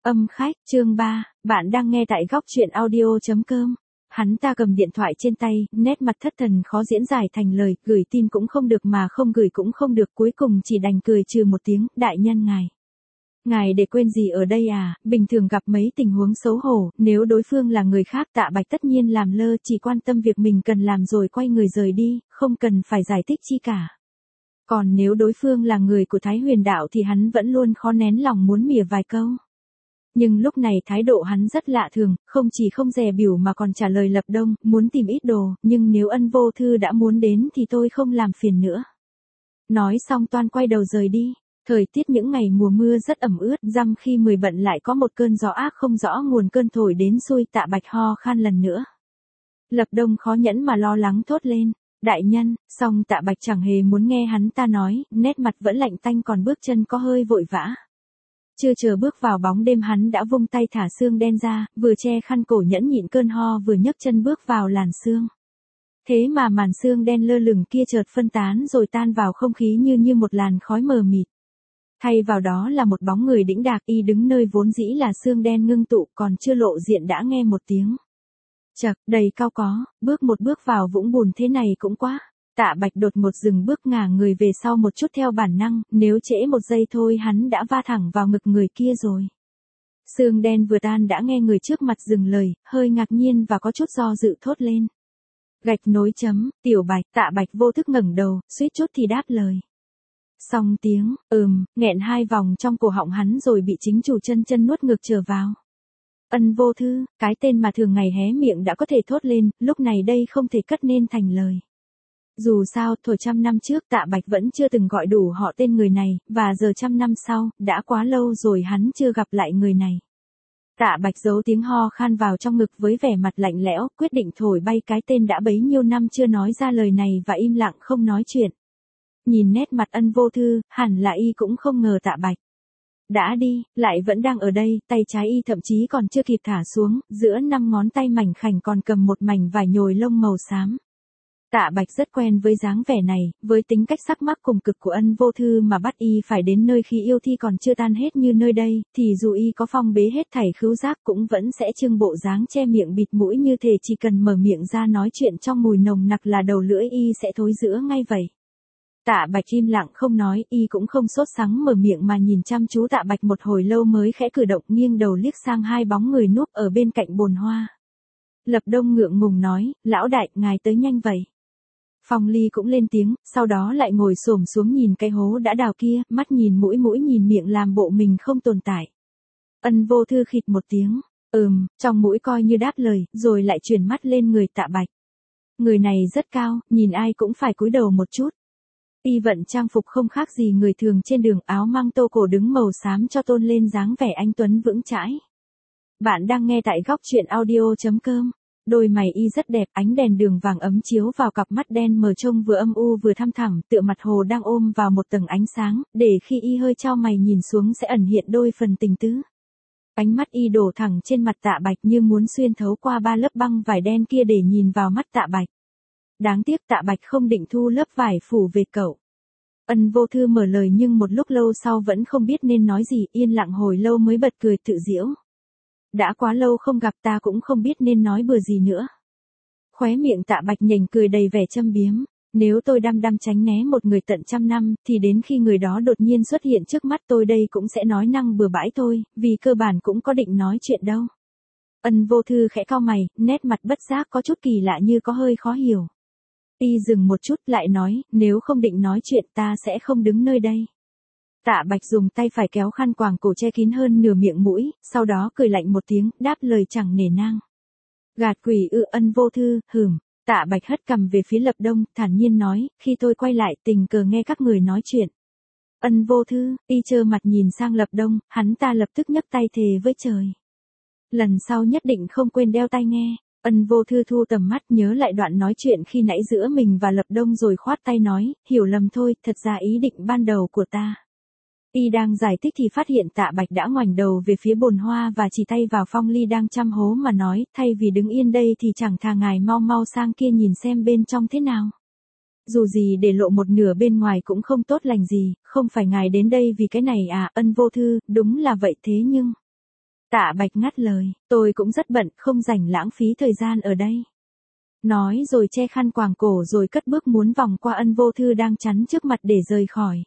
Âm khách, chương 3, bạn đang nghe tại góc truyện audio.com. Hắn ta cầm điện thoại trên tay, nét mặt thất thần khó diễn giải thành lời, gửi tin cũng không được mà không gửi cũng không được, cuối cùng chỉ đành cười trừ một tiếng, đại nhân ngài. Ngài để quên gì ở đây à, bình thường gặp mấy tình huống xấu hổ, nếu đối phương là người khác Tạ Bạch tất nhiên làm lơ, chỉ quan tâm việc mình cần làm rồi quay người rời đi, không cần phải giải thích chi cả. Còn nếu đối phương là người của Thái Huyền Đạo thì hắn vẫn luôn khó nén lòng muốn mỉa vài câu. Nhưng lúc này thái độ hắn rất lạ thường, không chỉ không dè bỉu mà còn trả lời Lập Đông, muốn tìm ít đồ, nhưng nếu Ân Vô Thư đã muốn đến thì tôi không làm phiền nữa. Nói xong toan quay đầu rời đi. Thời tiết những ngày mùa mưa rất ẩm ướt, răm khi 10 bận lại có một cơn gió ác không rõ nguồn cơn thổi đến xuôi, Tạ Bạch ho khan lần nữa. Lập Đông khó nhẫn mà lo lắng thốt lên, đại nhân, song Tạ Bạch chẳng hề muốn nghe hắn ta nói, nét mặt vẫn lạnh tanh còn bước chân có hơi vội vã. Chưa chờ bước vào bóng đêm hắn đã vung tay thả xương đen ra, vừa che khăn cổ nhẫn nhịn cơn ho vừa nhấc chân bước vào làn sương. Thế mà màn sương đen lơ lửng kia chợt phân tán rồi tan vào không khí như một làn khói mờ mịt. Thay vào đó là một bóng người đĩnh đạc, y đứng nơi vốn dĩ là sương đen ngưng tụ, còn chưa lộ diện đã nghe một tiếng chậc đầy cao có, bước một bước vào vũng bùn thế này cũng quá. Tạ Bạch đột ngột dừng bước ngả người về sau một chút theo bản năng, nếu trễ một giây thôi hắn đã va thẳng vào ngực người kia rồi. Sương đen vừa tan đã nghe người trước mặt dừng lời, hơi ngạc nhiên và có chút do dự thốt lên. Gạch nối chấm, Tiểu Bạch, Tạ Bạch vô thức ngẩng đầu, suýt chút thì đáp lời. Xong tiếng, nghẹn hai vòng trong cổ họng hắn rồi bị chính chủ chân nuốt ngược trở vào. Ân Vô Thư, cái tên mà thường ngày hé miệng đã có thể thốt lên, lúc này đây không thể cất nên thành lời. Dù sao, thổi 100 năm trước Tạ Bạch vẫn chưa từng gọi đủ họ tên người này, và giờ 100 năm sau, đã quá lâu rồi hắn chưa gặp lại người này. Tạ Bạch giấu tiếng ho khan vào trong ngực với vẻ mặt lạnh lẽo, quyết định thổi bay cái tên đã bấy nhiêu năm chưa nói ra lời này và im lặng không nói chuyện. Nhìn nét mặt Ân Vô Thư, hẳn là y cũng không ngờ Tạ Bạch đã đi, lại vẫn đang ở đây, tay trái y thậm chí còn chưa kịp thả xuống, giữa 5 ngón tay mảnh khảnh còn cầm một mảnh vải nhồi lông màu xám. Tạ Bạch rất quen với dáng vẻ này, với tính cách sắc mắc cùng cực của Ân Vô Thư mà bắt y phải đến nơi khi yêu thi còn chưa tan hết như nơi đây, thì dù y có phong bế hết thảy khứu giác cũng vẫn sẽ trưng bộ dáng che miệng bịt mũi như thể chỉ cần mở miệng ra nói chuyện trong mùi nồng nặc là đầu lưỡi y sẽ thối rữa ngay vậy. Tạ Bạch im lặng không nói, y cũng không sốt sắng mở miệng mà nhìn chăm chú Tạ Bạch một hồi lâu mới khẽ cử động nghiêng đầu liếc sang hai bóng người núp ở bên cạnh bồn hoa. Lập Đông ngượng ngùng nói, lão đại, ngài tới nhanh vậy. Phong Ly cũng lên tiếng, sau đó lại ngồi xổm xuống nhìn cái hố đã đào kia, mắt nhìn mũi nhìn miệng làm bộ mình không tồn tại. Ân Vô Thư khịt một tiếng, trong mũi coi như đáp lời, rồi lại chuyển mắt lên người Tạ Bạch. Người này rất cao, nhìn ai cũng phải cúi đầu một chút. Y vận trang phục không khác gì người thường trên đường, áo măng tô cổ đứng màu xám cho tôn lên dáng vẻ anh tuấn vững chãi. Bạn đang nghe tại góc truyện audio.com. Đôi mày y rất đẹp, ánh đèn đường vàng ấm chiếu vào cặp mắt đen mờ trông vừa âm u vừa thăm thẳm, tựa mặt hồ đang ôm vào một tầng ánh sáng, để khi y hơi chau mày nhìn xuống sẽ ẩn hiện đôi phần tình tứ. Ánh mắt y đổ thẳng trên mặt Tạ Bạch như muốn xuyên thấu qua 3 lớp băng vải đen kia để nhìn vào mắt Tạ Bạch. Đáng tiếc Tạ Bạch không định thu lớp vải phủ về cậu. Ân Vô Thư mở lời nhưng một lúc lâu sau vẫn không biết nên nói gì, yên lặng hồi lâu mới bật cười tự giễu. Đã quá lâu không gặp ta cũng không biết nên nói bừa gì nữa. Khóe miệng Tạ Bạch nhếch cười đầy vẻ châm biếm. Nếu tôi đăm tránh né một người tận 100 năm, thì đến khi người đó đột nhiên xuất hiện trước mắt tôi đây cũng sẽ nói năng bừa bãi thôi, vì cơ bản cũng có định nói chuyện đâu. Ân Vô Thư khẽ cau mày, nét mặt bất giác có chút kỳ lạ như có hơi khó hiểu. Y dừng một chút lại nói, nếu không định nói chuyện ta sẽ không đứng nơi đây. Tạ Bạch dùng tay phải kéo khăn quàng cổ che kín hơn nửa miệng mũi, sau đó cười lạnh một tiếng, đáp lời chẳng nể nang. Gạt quỷ Ân Vô Thư, Tạ Bạch hất cằm về phía Lập Đông, thản nhiên nói, khi tôi quay lại tình cờ nghe các người nói chuyện. Ân Vô Thư, y trơ mặt nhìn sang Lập Đông, hắn ta lập tức nhấc tay thề với trời. Lần sau nhất định không quên đeo tai nghe. Ân Vô Thư thu tầm mắt nhớ lại đoạn nói chuyện khi nãy giữa mình và Lập Đông rồi khoát tay nói, hiểu lầm thôi, thật ra ý định ban đầu của ta. Y đang giải thích thì phát hiện Tạ Bạch đã ngoảnh đầu về phía bồn hoa và chỉ tay vào Phong Ly đang chăm hố mà nói, thay vì đứng yên đây thì chẳng thà ngài mau sang kia nhìn xem bên trong thế nào. Dù gì để lộ một nửa bên ngoài cũng không tốt lành gì, không phải ngài đến đây vì cái này à, Ân Vô Thư, đúng là vậy thế nhưng. Tạ Bạch ngắt lời, tôi cũng rất bận, không rảnh lãng phí thời gian ở đây. Nói rồi che khăn quàng cổ rồi cất bước muốn vòng qua Ân Vô Thư đang chắn trước mặt để rời khỏi.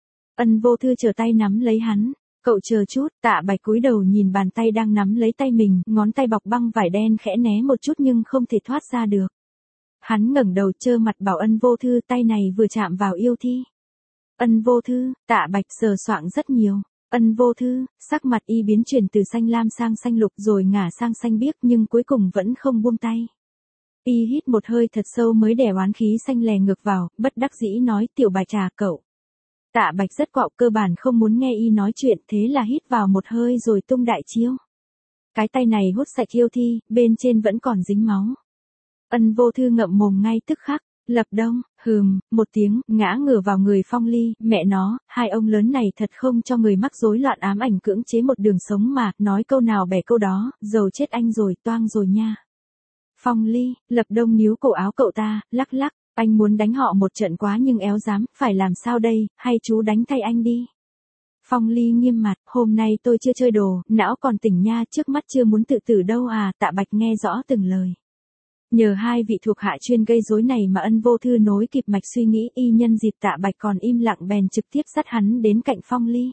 Ân Vô Thư trở tay nắm lấy hắn. Cậu chờ chút, Tạ Bạch cúi đầu nhìn bàn tay đang nắm lấy tay mình, ngón tay bọc băng vải đen khẽ né một chút nhưng không thể thoát ra được. Hắn ngẩng đầu trơ mặt bảo Ân Vô Thư tay này vừa chạm vào yêu thi. Ân Vô Thư, Tạ Bạch sờ soạng rất nhiều. Ân Vô Thư, sắc mặt y biến chuyển từ xanh lam sang xanh lục rồi ngả sang xanh biếc nhưng cuối cùng vẫn không buông tay. Y hít một hơi thật sâu mới đè oán khí xanh lè ngược vào, bất đắc dĩ nói Tiểu Bạch à cậu. Tạ Bạch rất quạo cơ bản không muốn nghe y nói chuyện thế là hít vào một hơi rồi tung đại chiêu. Cái tay này hút sạch yêu thi, bên trên vẫn còn dính máu. Ân Vô Thư ngậm mồm ngay tức khắc, Lập Đông, một tiếng, ngã ngửa vào người Phong Ly, mẹ nó, hai ông lớn này thật không cho người mắc rối loạn ám ảnh cưỡng chế một đường sống mà, nói câu nào bẻ câu đó, dầu chết anh rồi, toang rồi nha. Phong Ly, Lập Đông níu cổ áo cậu ta, lắc lắc, anh muốn đánh họ một trận quá nhưng éo dám, phải làm sao đây, hay chú đánh thay anh đi. Phong Ly nghiêm mặt, hôm nay tôi chưa chơi đồ, não còn tỉnh nha, trước mắt chưa muốn tự tử đâu à, Tạ Bạch nghe rõ từng lời. Nhờ hai vị thuộc hạ chuyên gây rối này mà Ân Vô Thư nối kịp mạch suy nghĩ y nhân dịp Tạ Bạch còn im lặng bèn trực tiếp dắt hắn đến cạnh Phong Ly.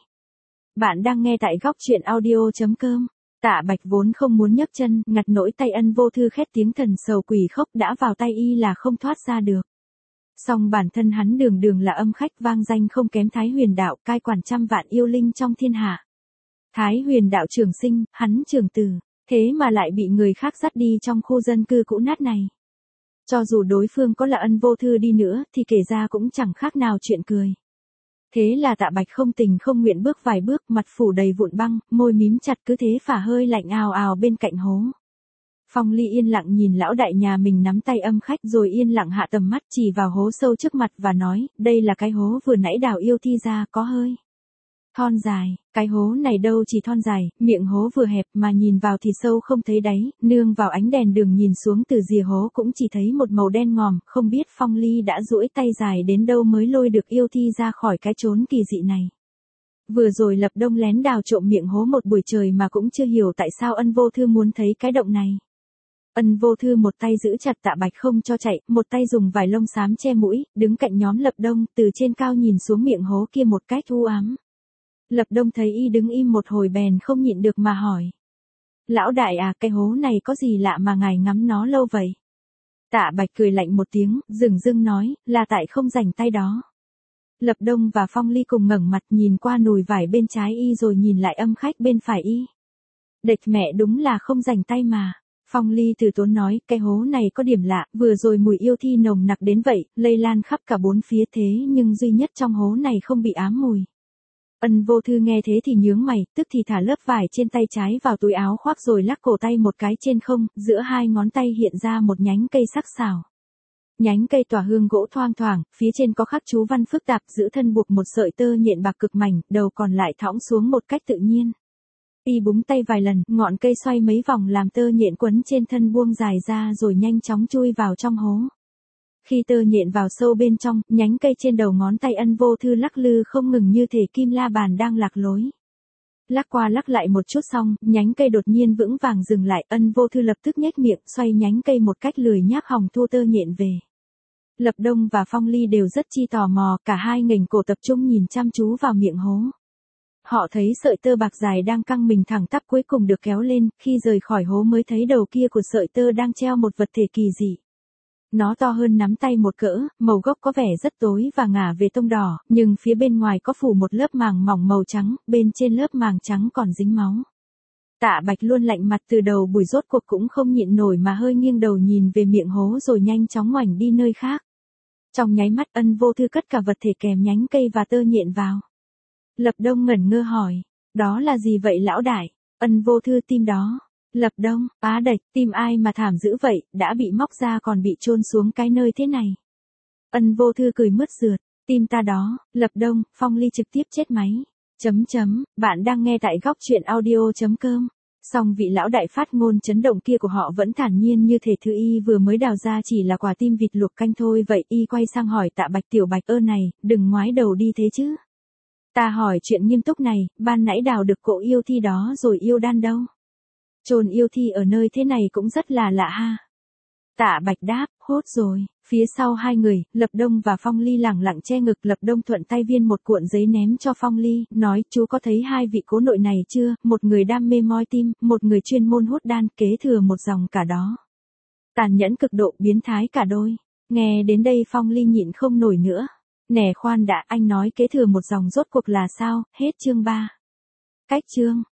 Bạn đang nghe tại góc truyện audio.com. Tạ Bạch vốn không muốn nhấc chân, ngặt nỗi tay Ân Vô Thư khét tiếng thần sầu quỷ khóc đã vào tay y là không thoát ra được. Song bản thân hắn đường đường là âm khách vang danh không kém Thái Huyền Đạo, cai quản trăm vạn yêu linh trong thiên hạ. Thái Huyền Đạo trường sinh, hắn trường tử, thế mà lại bị người khác dắt đi trong khu dân cư cũ nát này. Cho dù đối phương có là Ân Vô Thư đi nữa thì kể ra cũng chẳng khác nào chuyện cười. Thế là Tạ Bạch không tình không nguyện bước vài bước, mặt phủ đầy vụn băng, môi mím chặt cứ thế phả hơi lạnh ào ào bên cạnh hố. Phong Ly yên lặng nhìn lão đại nhà mình nắm tay âm khách rồi yên lặng hạ tầm mắt chỉ vào hố sâu trước mặt và nói, đây là cái hố vừa nãy đào yêu thi ra, có hơi thon dài, cái hố này đâu chỉ thon dài, miệng hố vừa hẹp mà nhìn vào thì sâu không thấy đáy, nương vào ánh đèn đường nhìn xuống từ rìa hố cũng chỉ thấy một màu đen ngòm, không biết Phong Ly đã duỗi tay dài đến đâu mới lôi được yêu thi ra khỏi cái chốn kỳ dị này. Vừa rồi Lập Đông lén đào trộm miệng hố một buổi trời mà cũng chưa hiểu tại sao Ân Vô Thư muốn thấy cái động này. Ân Vô Thư một tay giữ chặt Tạ Bạch không cho chạy, một tay dùng vải lông xám che mũi, đứng cạnh nhóm Lập Đông, từ trên cao nhìn xuống miệng hố kia một cách u ám. Lập Đông thấy y đứng im một hồi bèn không nhịn được mà hỏi. Lão đại à, cái hố này có gì lạ mà ngài ngắm nó lâu vậy? Tạ Bạch cười lạnh một tiếng, dửng dưng nói, là tại không rảnh tay đó. Lập Đông và Phong Ly cùng ngẩng mặt nhìn qua nùi vải bên trái y rồi nhìn lại âm khách bên phải y. Đệt mẹ đúng là không rảnh tay mà. Phong Ly từ tốn nói, cái hố này có điểm lạ, vừa rồi mùi yêu thi nồng nặc đến vậy, lây lan khắp cả bốn phía thế nhưng duy nhất trong hố này không bị ám mùi. Ân Vô Thư nghe thế thì nhướng mày, tức thì thả lớp vải trên tay trái vào túi áo khoác rồi lắc cổ tay một cái trên không, giữa hai ngón tay hiện ra một nhánh cây sắc sảo. Nhánh cây tỏa hương gỗ thoang thoảng, phía trên có khắc chú văn phức tạp, giữ thân buộc một sợi tơ nhện bạc cực mảnh, đầu còn lại thõng xuống một cách tự nhiên. Y búng tay vài lần, ngọn cây xoay mấy vòng làm tơ nhện quấn trên thân buông dài ra rồi nhanh chóng chui vào trong hố. Khi tơ nhện vào sâu bên trong, nhánh cây trên đầu ngón tay Ân Vô Thư lắc lư không ngừng như thể kim la bàn đang lạc lối. Lắc qua lắc lại một chút xong, nhánh cây đột nhiên vững vàng dừng lại, Ân Vô Thư lập tức nhếch miệng, xoay nhánh cây một cách lười nhác hòng thu tơ nhện về. Lập Đông và Phong Ly đều rất chi tò mò, cả hai nghềnh cổ tập trung nhìn chăm chú vào miệng hố. Họ thấy sợi tơ bạc dài đang căng mình thẳng tắp cuối cùng được kéo lên, khi rời khỏi hố mới thấy đầu kia của sợi tơ đang treo một vật thể kỳ dị. Nó to hơn nắm tay một cỡ, màu gốc có vẻ rất tối và ngả về tông đỏ, nhưng phía bên ngoài có phủ một lớp màng mỏng màu trắng, bên trên lớp màng trắng còn dính máu. Tạ Bạch luôn lạnh mặt từ đầu buổi rốt cuộc cũng không nhịn nổi mà hơi nghiêng đầu nhìn về miệng hố rồi nhanh chóng ngoảnh đi nơi khác. Trong nháy mắt Ân Vô Thư cất cả vật thể kèm nhánh cây và tơ nhện vào. Lập Đông ngẩn ngơ hỏi, đó là gì vậy lão đại? Ân Vô Thư tim đó. Lập Đông, á đạch, tim ai mà thảm dữ vậy, đã bị móc ra còn bị chôn xuống cái nơi thế này. Ân Vô Thư cười mướt rượt, tim ta đó. Lập Đông, Phong Ly trực tiếp chết máy. Bạn đang nghe tại góc truyện audio.com. Song vị lão đại phát ngôn chấn động kia của họ vẫn thản nhiên như thể thứ y vừa mới đào ra chỉ là quả tim vịt luộc canh thôi vậy. Y quay sang hỏi Tạ Bạch, tiểu Bạch ơ này, đừng ngoái đầu đi thế chứ. Ta hỏi chuyện nghiêm túc này, ban nãy đào được cỗ yêu thi đó rồi yêu đan đâu? Chôn yêu thi ở nơi thế này cũng rất là lạ ha. Tạ Bạch đáp, hốt rồi. Phía sau hai người, Lập Đông và Phong Ly lẳng lặng che ngực. Lập Đông thuận tay viên một cuộn giấy ném cho Phong Ly, nói, chú có thấy hai vị cố nội này chưa, một người đam mê moi tim, một người chuyên môn hút đan, kế thừa một dòng cả đó. Tàn nhẫn cực độ, biến thái cả đôi. Nghe đến đây Phong Ly nhịn không nổi nữa. Nè khoan đã, anh nói kế thừa một dòng rốt cuộc là sao, hết chương 3. Cách chương.